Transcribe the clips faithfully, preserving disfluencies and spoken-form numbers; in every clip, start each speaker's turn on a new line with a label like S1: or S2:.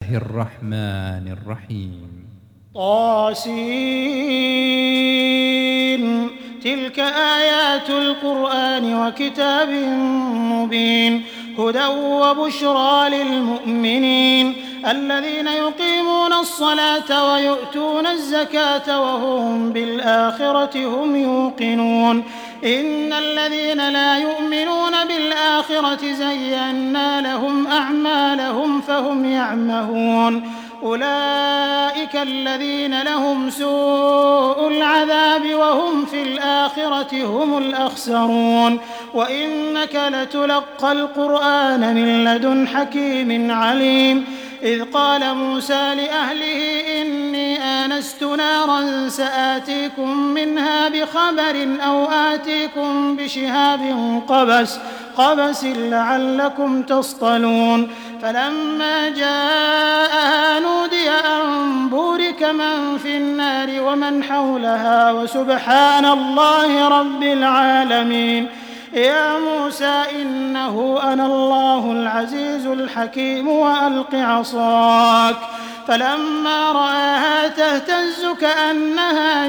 S1: الرحمن الرحيم.
S2: طاسين تلك آيات القرآن وكتاب مبين هدى وبشرى للمؤمنين الذين يقيمون الصلاة ويؤتون الزكاة وهم بالآخرة هم يوقنون إن الذين لا يؤمنون بالآخرة زينا لهم أعمالهم فهم يعمهون أولئك الذين لهم سوء العذاب وهم في الآخرة هم الأخسرون وإنك لتلقى القرآن من لدن حكيم عليم إذ قال موسى لأهله إني آنست نارا سآتيكم منها بخبر أو آتيكم بشهاب قبس قبس لعلكم تصطلون فلما جاءها نودي أن بورك من في النار ومن حولها وسبحان الله رب العالمين يا موسى إنه أنا الله العزيز الحكيم وألق عصاك فلما رآها تهتز كأنها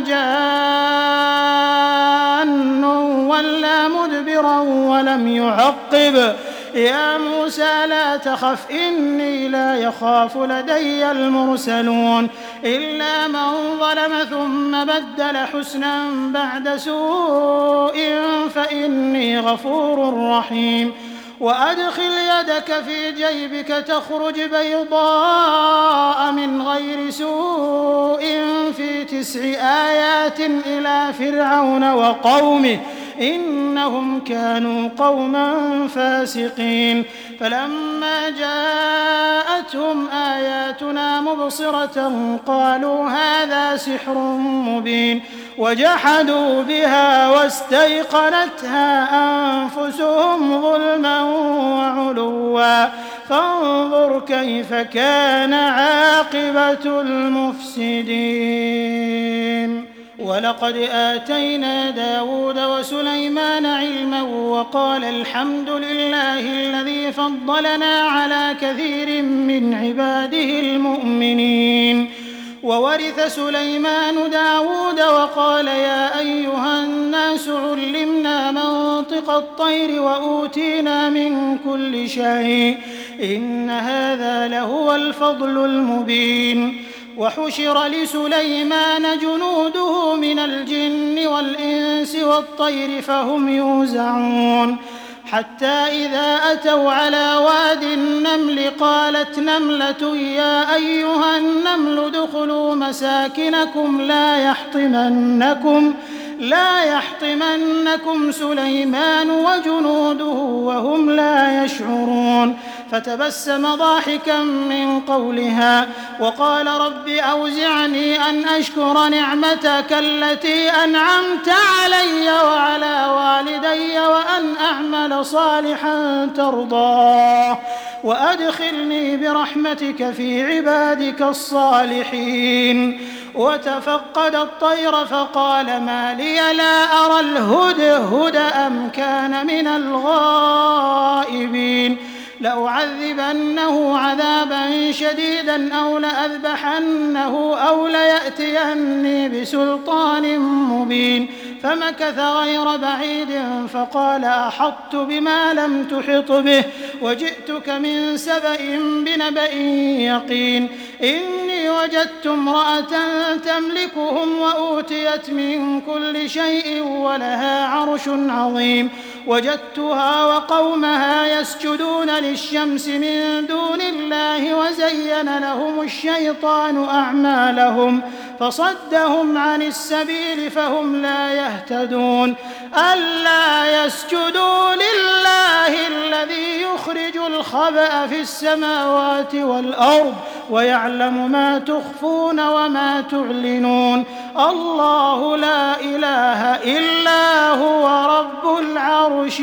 S2: جان ولا مدبرا ولم يعقب يا موسى لا تخف إني لا يخاف لدي المرسلون إلا من ظلم ثم بدل حسنا بعد سوء فإني غفور رحيم وأدخل يدك في جيبك تخرج بيضاء من غير سوء في تسع آيات إلى فرعون وقومه إنهم كانوا قوما فاسقين فلما جاءتهم آياتنا مبصرة قالوا هذا سحر مبين وجحدوا بها واستيقنتها أنفسهم ظلما وعلوا فانظر كيف كان عاقبة المفسدين ولقد آتينا داود وسليمان علما وقال الحمد لله الذي فضلنا على كثير من عباده المؤمنين وورث سليمان داود وقال يا أيها الناس علمنا منطق الطير وأوتينا من كل شيء إن هذا لهو الفضل المبين وحشر لسليمان جنوده من الجن والإنس والطير فهم يوزعون حتى إذا أتوا على واد النمل قالت نملة يا أيها النمل ادخلوا مساكنكم لا يحطمنكم لا يحطمنكم سليمان وجنوده وهم لا يشعرون فتبسم ضاحكا من قولها وقال رب أوزعني أن أشكر نعمتك التي أنعمت علي وعلى والدي وأن أعمل صالحا ترضاه وأدخلني برحمتك في عبادك الصالحين وتفقد الطير فقال ما لي لا أرى الهدهد أم كان من الغائبين لأعذبنه عذابا شديدا أو لأذبحنه أو ليأتيني بسلطان مبين فمكث غير بعيد فقال أحطت بما لم تحط به وجئتك من سبأ بنبأ يقين إني وجدت امرأة تملكهم وأوتيت من كل شيء ولها عرش عظيم وجدتها وقومها يسجدون للشمس من دون الله وزين لهم الشيطان أعمالهم فصدهم عن السبيل فهم لا يهتدون ألا يسجدوا لله الذي يخرج الخبأ في السماوات والأرض ويعلم ما تخفون وما تعلنون الله لا إله إلا هو رب العرش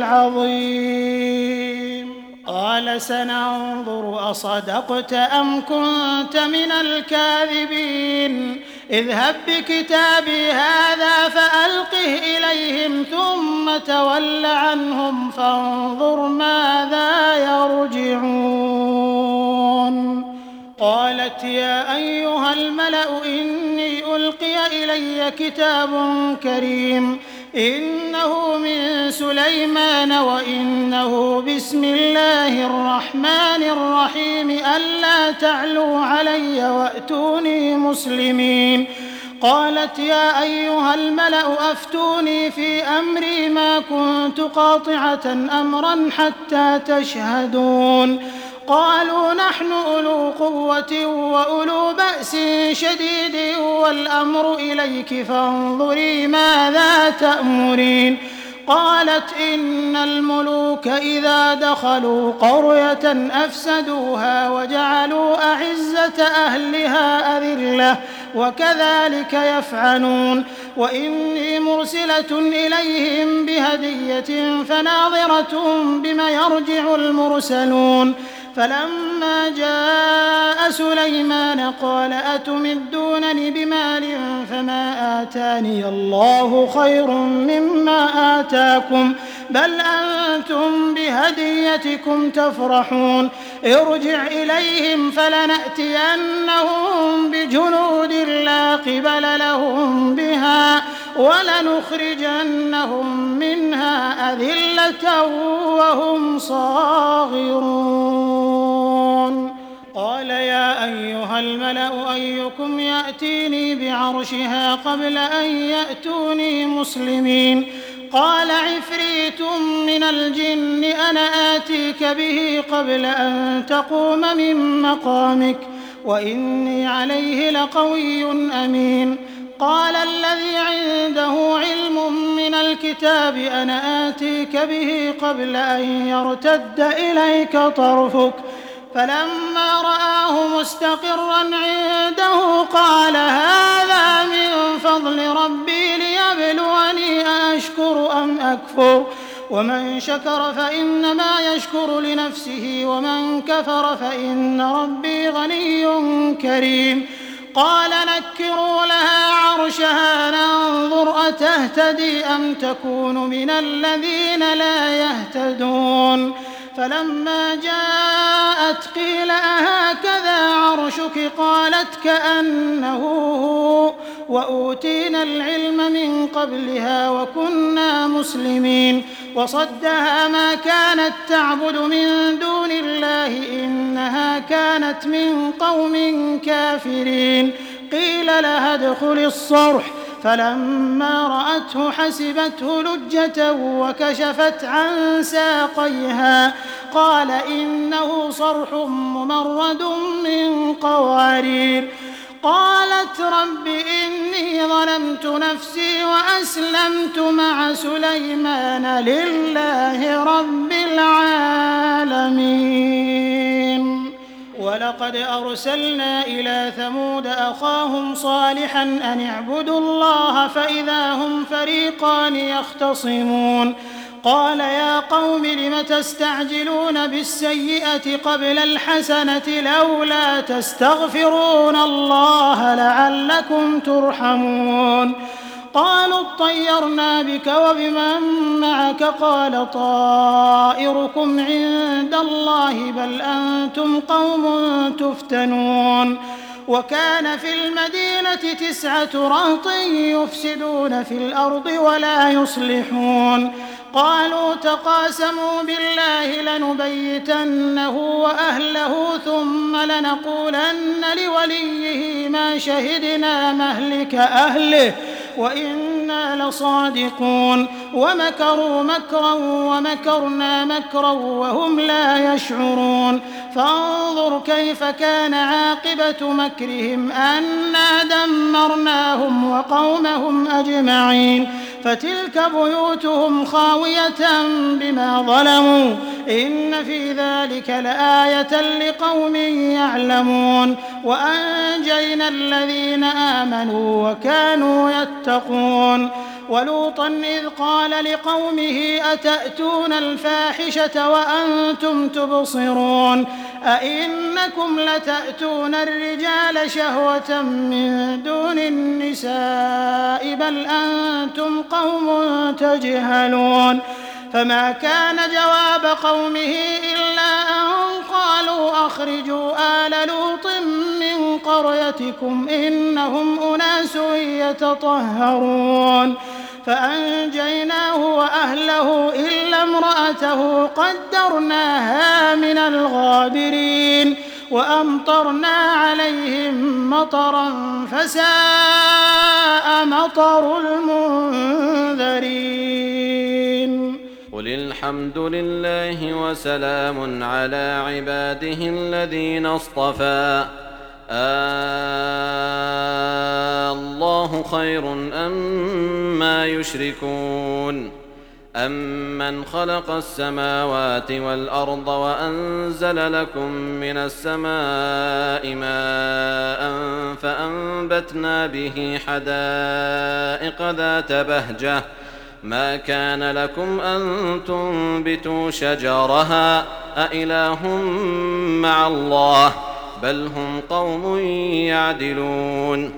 S2: العظيم قال سننظر أصدقت أم كنت من الكاذبين اذهب بكتابي هذا فألقه إليهم ثم تول عنهم فانظر ماذا يرجعون قالت يا أيها الملأ إني ألقي إلي كتاب كريم إنه من سليمان وإنه بسم الله الرحمن الرحيم ألا تعلوا علي وأتوني مسلمين. قالت يا أيها الملأ أفتوني في أمري ما كنت قاطعة أمرا حتى تشهدون. قالوا نحن أولو قوة وأولو بأس شديد والأمر إليك فانظري ماذا تأمرين. قالت إن الملوك إذا دخلوا قرية أفسدوها وجعلوا أعزة أهلها أذلة وكذلك يفعلون. وإني مرسلة إليهم بهدية فناظرة بما يرجع المرسلون. فلما جاء سليمان قال أتمدونني بمال فما آتاني الله خير مما آتاكم بل أنتم بهديتكم تفرحون. ارجع إليهم فلنأتينهم بجنود لا قبل لهم بها ولنخرجنهم منها أذلة وهم صاغرون. قال يا أيها الملأ أيكم يأتيني بعرشها قبل أن يأتوني مسلمين. قال عفريت من الجن أنا آتيك به قبل أن تقوم من مقامك وإني عليه لقوي أمين. قال الذي عنده علم من الكتاب أنا آتيك به قبل أن يرتد إليك طرفك فلما رآه مستقرا عنده قال هذا من فضل ربي ليبلوني أأشكر أم أكفر ومن شكر فإنما يشكر لنفسه ومن كفر فإن ربي غني كريم. قال نكروا لها عرشها ننظر أتهتدي أم تكون من الذين لا يهتدون. فلما جاءت قيل أهكذا عرشك قالت كأنه هو وأوتينا العلم من قبلها وكنا مسلمين. وصدها ما كانت تعبد من دون الله إنها كانت من قوم كافرين. قيل لها ادخل الصرح فلما رأته حسبته لجة وكشفت عن ساقيها قال إنه صرح ممرد من قوارير. قالت رب إني ظلمت نفسي وأسلمت مع سليمان لله رب العالمين. ولقد أرسلنا إلى ثمود أخاهم صالحا أن اعبدوا الله فإذا هم فريقان يختصمون. قال يا قوم لم تستعجلون بالسيئة قبل الحسنة لولا تستغفرون الله لعلكم ترحمون. قالوا اطيرنا بك وبمن معك قال طائركم عند الله بل أنتم قوم تفتنون. وكان في المدينة تسعة رهط يفسدون في الأرض ولا يصلحون. قالوا تقاسموا بالله لنبيتنه وأهله ثم لنقولن لوليه ما شهدنا مهلك أهله وإنا لصادقون. ومكروا مكرا ومكرنا مكرا وهم لا يشعرون. فانظر كيف كان عاقبة مكرهم أنا دمرناهم وقومهم أجمعين. فتلك بيوتهم خاوية بما ظلموا إن في ذلك لآية لقوم يعلمون. وأنجينا الذين آمنوا وكانوا يتقون. ولوطا إذ قال لقومه أتأتون الفاحشة وأنتم تبصرون أئنكم لتأتون الرجال شهوة من دون النساء بل أنتم قوم تجهلون. فما كان جواب قومه إلا أن قالوا أخرجوا آل لوط قريتكم إنهم أناس يتطهرون فأنجيناه وأهله إلا امرأته قدرناها من الغابرين وأمطرنا عليهم مطرا فساء مطر المنذرين.
S1: قل الحمد لله وسلام على عباده الذين اصطفى الله خير أما يشركون أمن خلق السماوات والأرض وأنزل لكم من السماء ماء فأنبتنا به حدائق ذات بهجة ما كان لكم أن تنبتوا شجرها أإله مع الله بل هم قوم يعدلون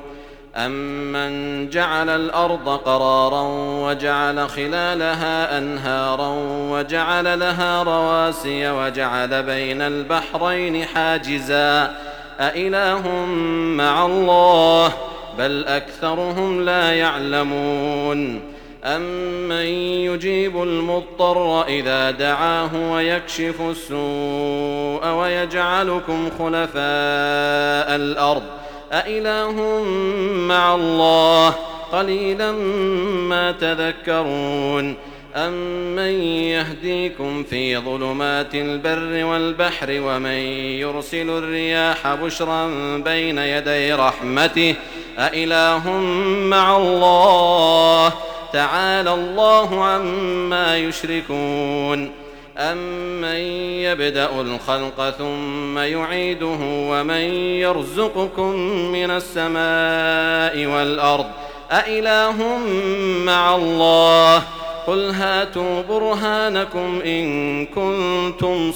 S1: أمن جعل الأرض قرارا وجعل خلالها أنهارا وجعل لها رواسي وجعل بين البحرين حاجزا أإله مع الله بل أكثرهم لا يعلمون أمن يجيب المضطر إذا دعاه ويكشف السوء ويجعلكم خلفاء الأرض أإله مع الله قليلا ما تذكرون أمن يهديكم في ظلمات البر والبحر ومن يرسل الرياح بشرا بين يدي رحمته أإله مع الله تعالى الله عما يشركون أمن يبدأ الخلق ثم يعيده ومن يرزقكم من السماء والأرض أإله مع الله قل هاتوا برهانكم إن كنتم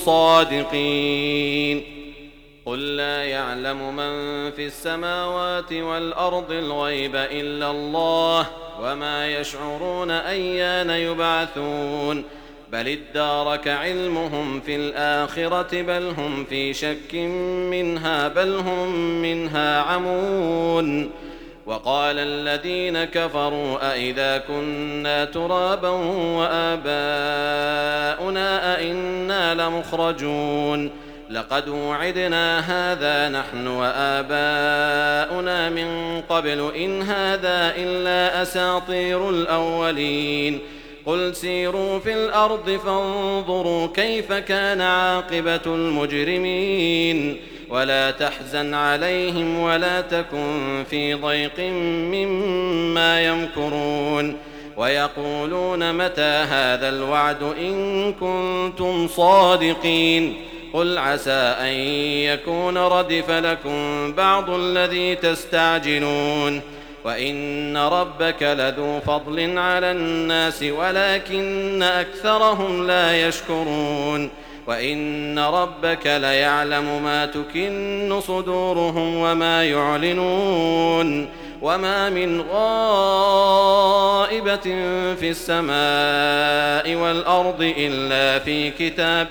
S1: صادقين قل لا يعلم من في السماوات والأرض الغيب إلا الله وما يشعرون أيان يبعثون بل ادارك علمهم في الآخرة بل هم في شك منها بل هم منها عمون وقال الذين كفروا أئذا كنا ترابا وآباؤنا أئنا لمخرجون لقد وعدنا هذا نحن وآباؤنا من قبل إن هذا إلا أساطير الأولين قل سيروا في الأرض فانظروا كيف كان عاقبة المجرمين ولا تحزن عليهم ولا تكن في ضيق مما يمكرون ويقولون متى هذا الوعد إن كنتم صادقين قل عسى أن يكون ردف لكم بعض الذي تستعجلون وإن ربك لذو فضل على الناس ولكن أكثرهم لا يشكرون وإن ربك ليعلم ما تكن صدورهم وما يعلنون وما من غائبة في السماء والأرض إلا في كتاب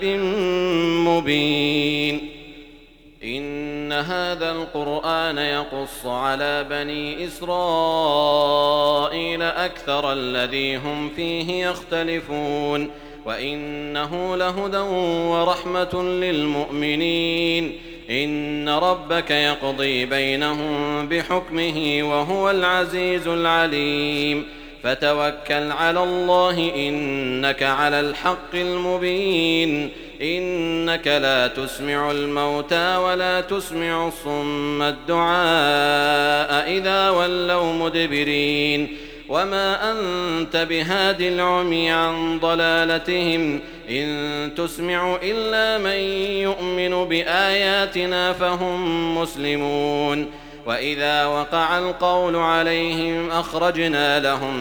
S1: مبين إن هذا القرآن يقص على بني إسرائيل أكثر الذي هم فيه يختلفون وإنه لهدى ورحمة للمؤمنين إن ربك يقضي بينهم بحكمه وهو العزيز العليم فتوكل على الله إنك على الحق المبين إنك لا تسمع الموتى ولا تسمع الصم الدعاء إذا ولوا مدبرين وما أنت بهاد العمي عن ضلالتهم إن تسمع إلا من يؤمن بآياتنا فهم مسلمون وإذا وقع القول عليهم أخرجنا لهم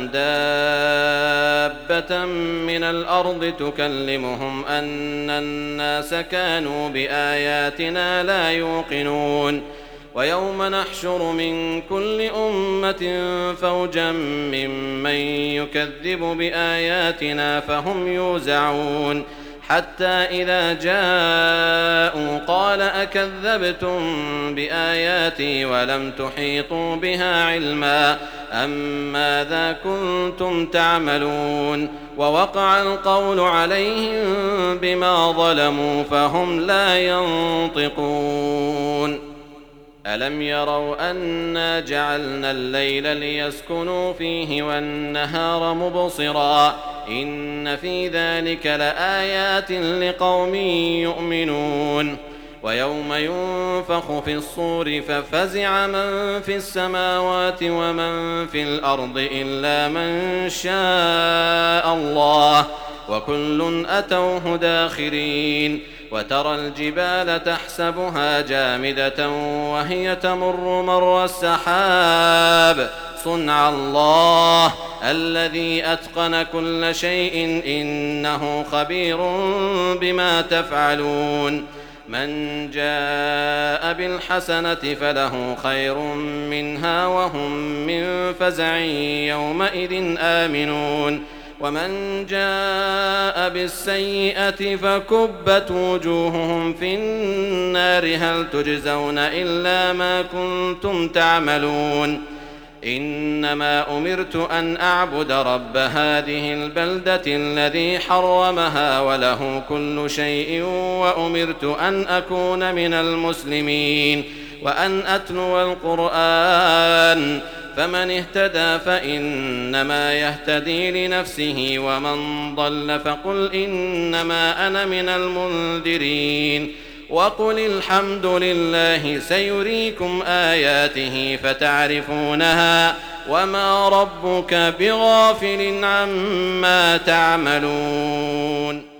S1: دابة من الأرض تكلمهم أن الناس كانوا بآياتنا لا يوقنون ويوم نحشر من كل أمة فوجا ممن يكذب بآياتنا فهم يوزعون حتى إذا جاءوا قال أكذبتم بآياتي ولم تحيطوا بها علما أم ماذا كنتم تعملون ووقع القول عليهم بما ظلموا فهم لا ينطقون ألم يروا أنا جعلنا الليل ليسكنوا فيه والنهار مبصرا إن في ذلك لآيات لقوم يؤمنون ويوم ينفخ في الصور ففزع من في السماوات ومن في الأرض إلا من شاء الله وكل أتوه داخرين وترى الجبال تحسبها جامدة وهي تمر مر السحاب صنع الله الذي أتقن كل شيء إنه خبير بما تفعلون من جاء بالحسنة فله خير منها وهم من فزع يومئذ آمنون ومن جاء بالسيئة فكبت وجوههم في النار هل تجزون إلا ما كنتم تعملون إنما أمرت أن أعبد رب هذه البلدة الذي حرمها وله كل شيء وأمرت أن أكون من المسلمين وأن أتلو القرآن فمن اهتدى فإنما يهتدي لنفسه ومن ضل فقل إنما أنا من المنذرين وقل الحمد لله سيريكم آياته فتعرفونها وما ربك بغافل عما تعملون